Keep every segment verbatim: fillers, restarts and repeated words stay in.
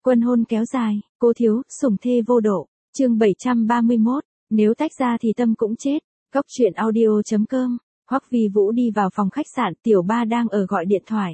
Quân hôn kéo dài, cố thiếu, sủng thê vô độ. Chương bảy trăm ba mươi mốt, nếu tách ra thì tâm cũng chết. Góc truyện audio chấm com. Hoắc Vi Vũ đi vào phòng khách sạn, Tiểu Ba đang ở gọi điện thoại.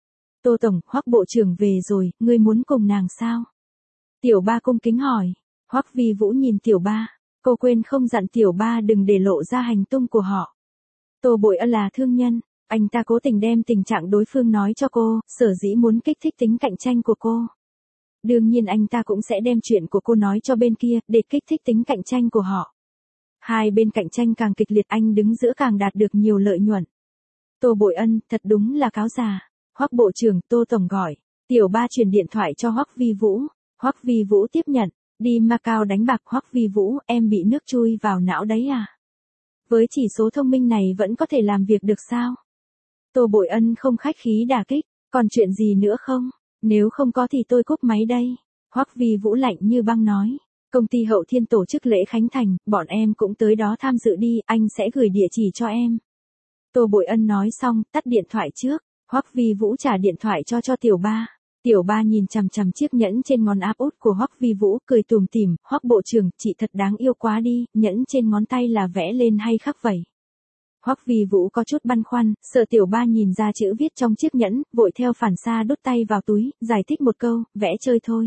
Tô tổng, Hoắc bộ trưởng về rồi, ngươi muốn cùng nàng sao? Tiểu Ba cung kính hỏi. Hoắc Vi Vũ nhìn Tiểu Ba, cô quên không dặn Tiểu Ba đừng để lộ ra hành tung của họ. Tô Bội Ân là thương nhân, anh ta cố tình đem tình trạng đối phương nói cho cô, sở dĩ muốn kích thích tính cạnh tranh của cô. Đương nhiên anh ta cũng sẽ đem chuyện của cô nói cho bên kia, để kích thích tính cạnh tranh của họ. Hai bên cạnh tranh càng kịch liệt, anh đứng giữa càng đạt được nhiều lợi nhuận. Tô Bội Ân, thật đúng là cáo già. Hoắc bộ trưởng, Tô tổng gọi. Tiểu Ba truyền điện thoại cho Hoắc Vi Vũ. Hoắc Vi Vũ tiếp nhận. Đi Macau đánh bạc. Hoắc Vi Vũ, em bị nước chui vào não đấy à? Với chỉ số thông minh này vẫn có thể làm việc được sao? Tô Bội Ân không khách khí đả kích. Còn chuyện gì nữa không? Nếu không có thì tôi cúp máy đây. Hoắc Vi Vũ lạnh như băng nói. Công ty Hậu Thiên tổ chức lễ khánh thành, bọn em cũng tới đó tham dự đi, anh sẽ gửi địa chỉ cho em. Tô Bội Ân nói xong, tắt điện thoại trước. Hoắc Vi Vũ trả điện thoại cho cho Tiểu Ba. Tiểu Ba nhìn chằm chằm chiếc nhẫn trên ngón áp út của Hoắc Vi Vũ, cười tủm tỉm. Hoắc bộ trưởng, chị thật đáng yêu quá đi, nhẫn trên ngón tay là vẽ lên hay khắc vậy? Hoắc Vi Vũ có chút băn khoăn, sợ Tiểu Ba nhìn ra chữ viết trong chiếc nhẫn, vội theo phản xạ đút tay vào túi, giải thích một câu, vẽ chơi thôi.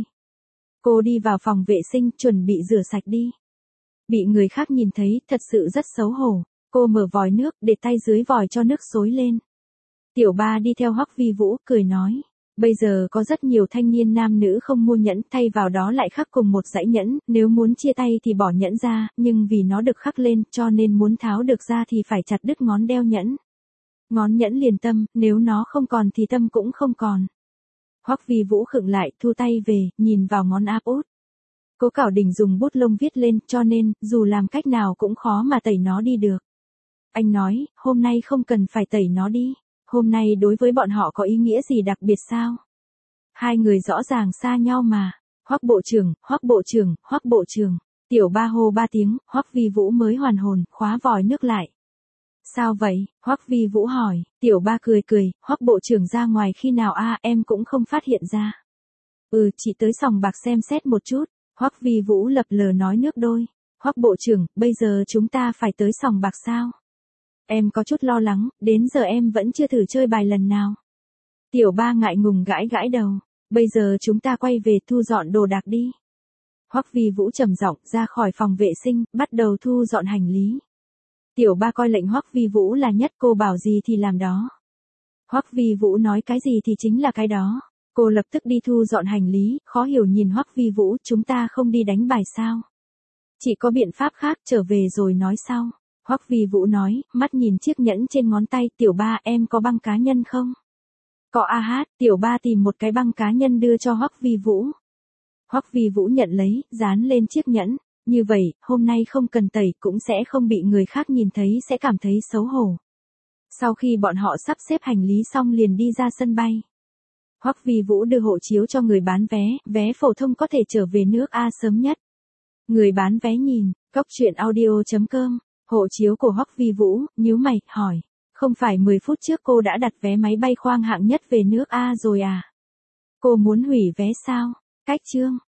Cô đi vào phòng vệ sinh, chuẩn bị rửa sạch đi. Bị người khác nhìn thấy, thật sự rất xấu hổ. Cô mở vòi nước, để tay dưới vòi cho nước xối lên. Tiểu Ba đi theo Hoắc Vi Vũ, cười nói. Bây giờ có rất nhiều thanh niên nam nữ không mua nhẫn, thay vào đó lại khắc cùng một dãy nhẫn, nếu muốn chia tay thì bỏ nhẫn ra, nhưng vì nó được khắc lên, cho nên muốn tháo được ra thì phải chặt đứt ngón đeo nhẫn. Ngón nhẫn liền tâm, nếu nó không còn thì tâm cũng không còn. Hoắc Vi Vũ khựng lại, thu tay về, nhìn vào ngón áp út. Cố Cảo Đình dùng bút lông viết lên, cho nên, dù làm cách nào cũng khó mà tẩy nó đi được. Anh nói, hôm nay không cần phải tẩy nó đi. Hôm nay đối với bọn họ có ý nghĩa gì đặc biệt sao? Hai người rõ ràng xa nhau mà. Hoắc bộ trưởng, Hoắc bộ trưởng, Hoắc bộ trưởng. Tiểu Ba hô ba tiếng, Hoắc Vi Vũ mới hoàn hồn, khóa vòi nước lại. Sao vậy? Hoắc Vi Vũ hỏi. Tiểu Ba cười cười, Hoắc bộ trưởng ra ngoài khi nào a, à, em cũng không phát hiện ra. Ừ, chị tới sòng bạc xem xét một chút. Hoắc Vi Vũ lập lờ nói nước đôi. Hoắc bộ trưởng, bây giờ chúng ta phải tới sòng bạc sao? Em có chút lo lắng, đến giờ em vẫn chưa thử chơi bài lần nào. Tiểu Ba ngại ngùng gãi gãi đầu. Bây giờ chúng ta quay về thu dọn đồ đạc đi. Hoắc Vi Vũ trầm giọng ra khỏi phòng vệ sinh, bắt đầu thu dọn hành lý. Tiểu Ba coi lệnh Hoắc Vi Vũ là nhất, cô bảo gì thì làm đó. Hoắc Vi Vũ nói cái gì thì chính là cái đó. Cô lập tức đi thu dọn hành lý, khó hiểu nhìn Hoắc Vi Vũ, chúng ta không đi đánh bài sao? Chỉ có biện pháp khác, trở về rồi nói sau. Hoắc Vi Vũ nói, mắt nhìn chiếc nhẫn trên ngón tay, Tiểu Ba, em có băng cá nhân không? Có a hát, Tiểu Ba tìm một cái băng cá nhân đưa cho Hoắc Vi Vũ. Hoắc Vi Vũ nhận lấy, dán lên chiếc nhẫn. Như vậy, hôm nay không cần tẩy, cũng sẽ không bị người khác nhìn thấy, sẽ cảm thấy xấu hổ. Sau khi bọn họ sắp xếp hành lý xong liền đi ra sân bay. Hoắc Vi Vũ đưa hộ chiếu cho người bán vé, vé phổ thông có thể trở về nước A sớm nhất. Người bán vé nhìn, góc truyện audio chấm com, hộ chiếu của Hoắc Vi Vũ, nhíu mày, hỏi. Không phải mười phút trước cô đã đặt vé máy bay khoang hạng nhất về nước A rồi à? Cô muốn hủy vé sao? Cách chương.